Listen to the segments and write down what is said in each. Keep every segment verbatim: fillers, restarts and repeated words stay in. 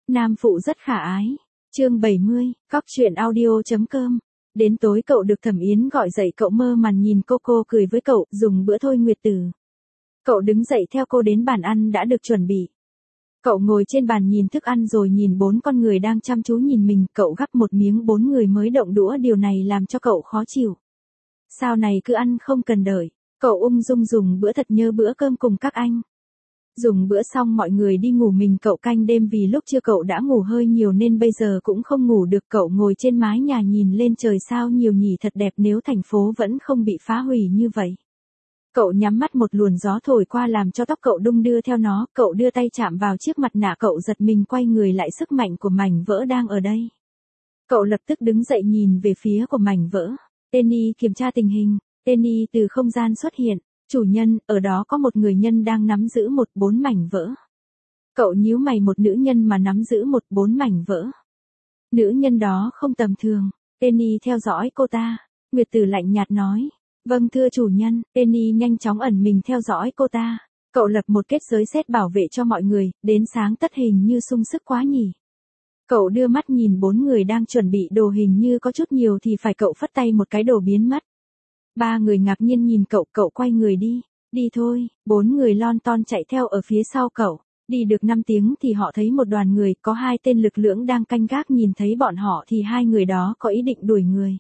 Nam phụ rất khả ái. Chương bảy mươi, cóc truyện audio chấm com. Đến tối cậu được Thẩm Yến gọi dậy, cậu mơ màng nhìn cô cô cười với cậu, dùng bữa thôi Nguyệt Tử. Cậu đứng dậy theo cô đến bàn ăn đã được chuẩn bị. Cậu ngồi trên bàn nhìn thức ăn rồi nhìn bốn con người đang chăm chú nhìn mình, cậu gắp một miếng bốn người mới động đũa, điều này làm cho cậu khó chịu. Sao này cứ ăn không cần đợi, cậu ung dung dùng bữa thật nhớ bữa cơm cùng các anh. Dùng bữa xong mọi người đi ngủ, mình cậu canh đêm vì lúc trưa cậu đã ngủ hơi nhiều nên bây giờ cũng không ngủ được. Cậu ngồi trên mái nhà nhìn lên trời, sao nhiều nhỉ, thật đẹp nếu thành phố vẫn không bị phá hủy như vậy. Cậu nhắm mắt, một luồng gió thổi qua làm cho tóc cậu đung đưa theo nó, cậu đưa tay chạm vào chiếc mặt nạ, cậu giật mình quay người lại, sức mạnh của mảnh vỡ đang ở đây. Cậu lập tức đứng dậy nhìn về phía của mảnh vỡ. Tenny kiểm tra tình hình, Tenny từ không gian xuất hiện. Chủ nhân, ở đó có một người nhân đang nắm giữ một bốn mảnh vỡ. Cậu nhíu mày, một nữ nhân mà nắm giữ một bốn mảnh vỡ. Nữ nhân đó không tầm thường. Tenny theo dõi cô ta. Nguyệt Tử lạnh nhạt nói. Vâng thưa chủ nhân. Tenny nhanh chóng ẩn mình theo dõi cô ta. Cậu lập một kết giới xét bảo vệ cho mọi người, đến sáng tất hình như sung sức quá nhỉ. Cậu đưa mắt nhìn bốn người đang chuẩn bị đồ, hình như có chút nhiều thì phải, cậu phất tay một cái đồ biến mất. Ba người ngạc nhiên nhìn cậu, cậu quay người đi. Đi thôi. Bốn người lon ton chạy theo ở phía sau cậu. Đi được năm tiếng thì họ thấy một đoàn người, có hai tên lực lưỡng đang canh gác, nhìn thấy bọn họ thì hai người đó có ý định đuổi người.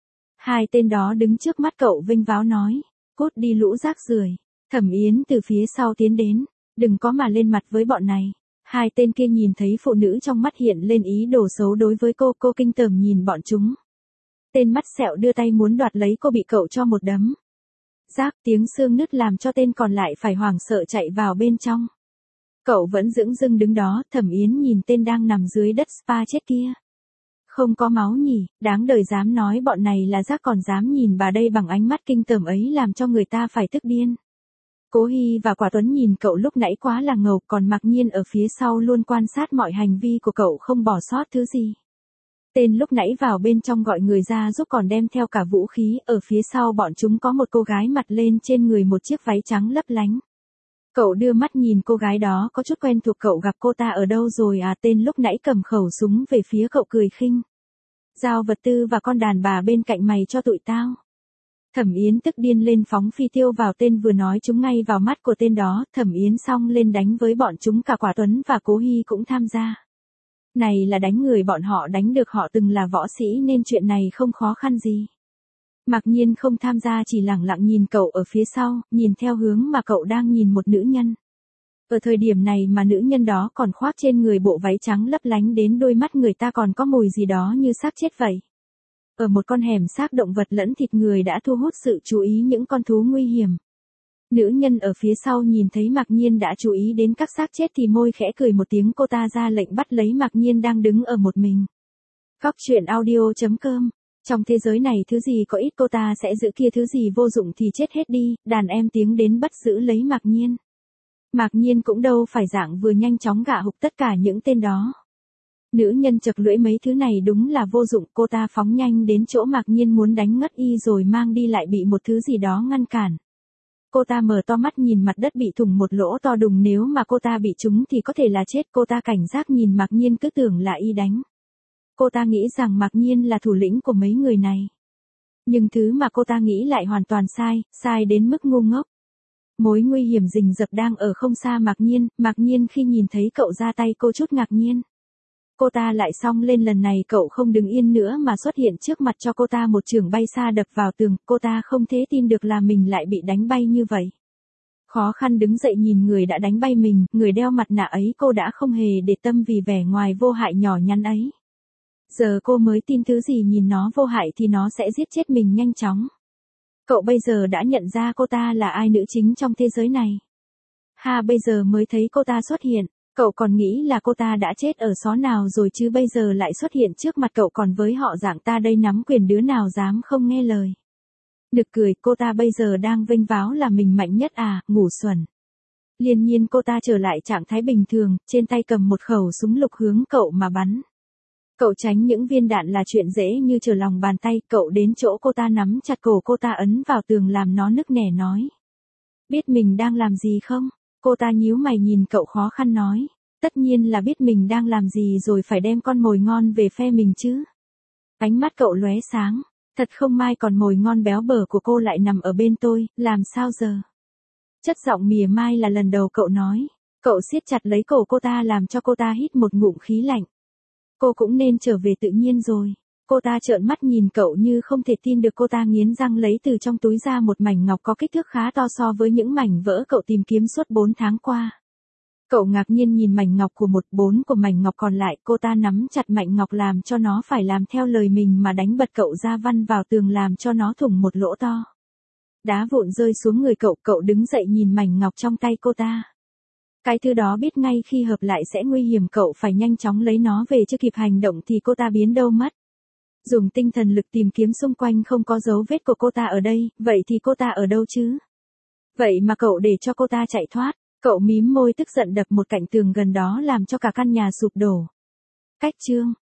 Hai tên đó đứng trước mắt cậu vênh váo nói. Cút đi lũ rác rưởi. Thẩm Yến từ phía sau tiến đến. Đừng có mà lên mặt với bọn này. Hai tên kia nhìn thấy phụ nữ trong mắt hiện lên ý đồ xấu đối với cô, cô kinh tởm nhìn bọn chúng. Tên mắt sẹo đưa tay muốn đoạt lấy cô, bị cậu cho một đấm. Rác, tiếng xương nứt làm cho tên còn lại phải hoảng sợ chạy vào bên trong. Cậu vẫn dửng dưng đứng đó. Thẩm Yến nhìn tên đang nằm dưới đất spa chết kia. Không có máu nhỉ, đáng đời, dám nói bọn này là rác còn dám nhìn bà đây bằng ánh mắt kinh tởm ấy, làm cho người ta phải tức điên. Cố Hy và Quả Tuấn nhìn cậu lúc nãy quá là ngầu, còn Mạc Nhiên ở phía sau luôn quan sát mọi hành vi của cậu, không bỏ sót thứ gì. Tên lúc nãy vào bên trong gọi người ra giúp, còn đem theo cả vũ khí. Ở phía sau bọn chúng có một cô gái mặc lên trên người một chiếc váy trắng lấp lánh. Cậu đưa mắt nhìn cô gái đó có chút quen thuộc, cậu gặp cô ta ở đâu rồi à? Tên lúc nãy cầm khẩu súng về phía cậu cười khinh. Giao vật tư và con đàn bà bên cạnh mày cho tụi tao. Thẩm Yến tức điên lên, phóng phi tiêu vào tên vừa nói trúng ngay vào mắt của tên đó. Thẩm Yến xong lên đánh với bọn chúng, cả Quả Tuấn và Cố Hy cũng tham gia. Này là đánh người bọn họ đánh được, họ từng là võ sĩ nên chuyện này không khó khăn gì. Mạc Nhiên không tham gia, chỉ lẳng lặng nhìn cậu ở phía sau, nhìn theo hướng mà cậu đang nhìn một nữ nhân. Ở thời điểm này mà nữ nhân đó còn khoác trên người bộ váy trắng lấp lánh đến đôi mắt người ta còn có mùi gì đó như xác chết vậy. Ở một con hẻm xác động vật lẫn thịt người đã thu hút sự chú ý những con thú nguy hiểm. Nữ nhân ở phía sau nhìn thấy Mạc Nhiên đã chú ý đến các xác chết thì môi khẽ cười một tiếng, cô ta ra lệnh bắt lấy Mạc Nhiên đang đứng ở một mình. Cóc truyện audio chấm com. Trong thế giới này thứ gì có ít cô ta sẽ giữ, kia thứ gì vô dụng thì chết hết đi. Đàn em tiếng đến bắt giữ lấy Mạc Nhiên. Mạc Nhiên cũng đâu phải dạng vừa nhanh chóng gạ hục tất cả những tên đó. Nữ nhân chật lưỡi, mấy thứ này đúng là vô dụng. Cô ta phóng nhanh đến chỗ Mạc Nhiên muốn đánh ngất y rồi mang đi, lại bị một thứ gì đó ngăn cản. Cô ta mở to mắt nhìn mặt đất bị thủng một lỗ to đùng, nếu mà cô ta bị trúng thì có thể là chết. Cô ta cảnh giác nhìn Mạc Nhiên, cứ tưởng là y đánh. Cô ta nghĩ rằng Mạc Nhiên là thủ lĩnh của mấy người này. Nhưng thứ mà cô ta nghĩ lại hoàn toàn sai, sai đến mức ngu ngốc. Mối nguy hiểm rình rập đang ở không xa Mạc Nhiên. Mạc Nhiên khi nhìn thấy cậu ra tay, cô chút ngạc nhiên. Cô ta lại xông lên, lần này cậu không đứng yên nữa mà xuất hiện trước mặt cho cô ta một chưởng bay xa đập vào tường. Cô ta không thể tin được là mình lại bị đánh bay như vậy. Khó khăn đứng dậy nhìn người đã đánh bay mình, người đeo mặt nạ ấy, cô đã không hề để tâm vì vẻ ngoài vô hại nhỏ nhắn ấy. Giờ cô mới tin thứ gì nhìn nó vô hại thì nó sẽ giết chết mình nhanh chóng. Cậu bây giờ đã nhận ra cô ta là ai, nữ chính trong thế giới này. Ha, bây giờ mới thấy cô ta xuất hiện. Cậu còn nghĩ là cô ta đã chết ở xó nào rồi chứ, bây giờ lại xuất hiện trước mặt cậu, còn với họ dạng ta đây nắm quyền, đứa nào dám không nghe lời. Nực cười, cô ta bây giờ đang vênh váo là mình mạnh nhất à, ngủ xuẩn. Liên nhiên cô ta trở lại trạng thái bình thường, trên tay cầm một khẩu súng lục hướng cậu mà bắn. Cậu tránh những viên đạn là chuyện dễ như trở lòng bàn tay. Cậu đến chỗ cô ta, nắm chặt cổ cô ta ấn vào tường làm nó nức nẻ nói. Biết mình đang làm gì không? Cô ta nhíu mày nhìn cậu khó khăn nói. Tất nhiên là biết mình đang làm gì rồi phải đem con mồi ngon về phe mình chứ. Ánh mắt cậu lóe sáng. Thật không mai còn mồi ngon béo bở của cô lại nằm ở bên tôi, làm sao giờ? Chất giọng mỉa mai là lần đầu cậu nói. Cậu siết chặt lấy cổ cô ta làm cho cô ta hít một ngụm khí lạnh. Cô cũng nên trở về tự nhiên rồi. Cô ta trợn mắt nhìn cậu như không thể tin được. Cô ta nghiến răng lấy từ trong túi ra một mảnh ngọc có kích thước khá to so với những mảnh vỡ cậu tìm kiếm suốt bốn tháng qua. Cậu ngạc nhiên nhìn mảnh ngọc của một bốn của mảnh ngọc còn lại. Cô ta nắm chặt mảnh ngọc làm cho nó phải làm theo lời mình mà đánh bật cậu ra văn vào tường làm cho nó thủng một lỗ to. Đá vụn rơi xuống người cậu. Cậu đứng dậy nhìn mảnh ngọc trong tay cô ta. Cái thứ đó biết ngay khi hợp lại sẽ nguy hiểm, cậu phải nhanh chóng lấy nó về chưa kịp hành động thì cô ta biến đâu mất. Dùng tinh thần lực tìm kiếm xung quanh không có dấu vết của cô ta ở đây, vậy thì cô ta ở đâu chứ? Vậy mà cậu để cho cô ta chạy thoát, cậu mím môi tức giận đập một cạnh tường gần đó làm cho cả căn nhà sụp đổ. Cách chương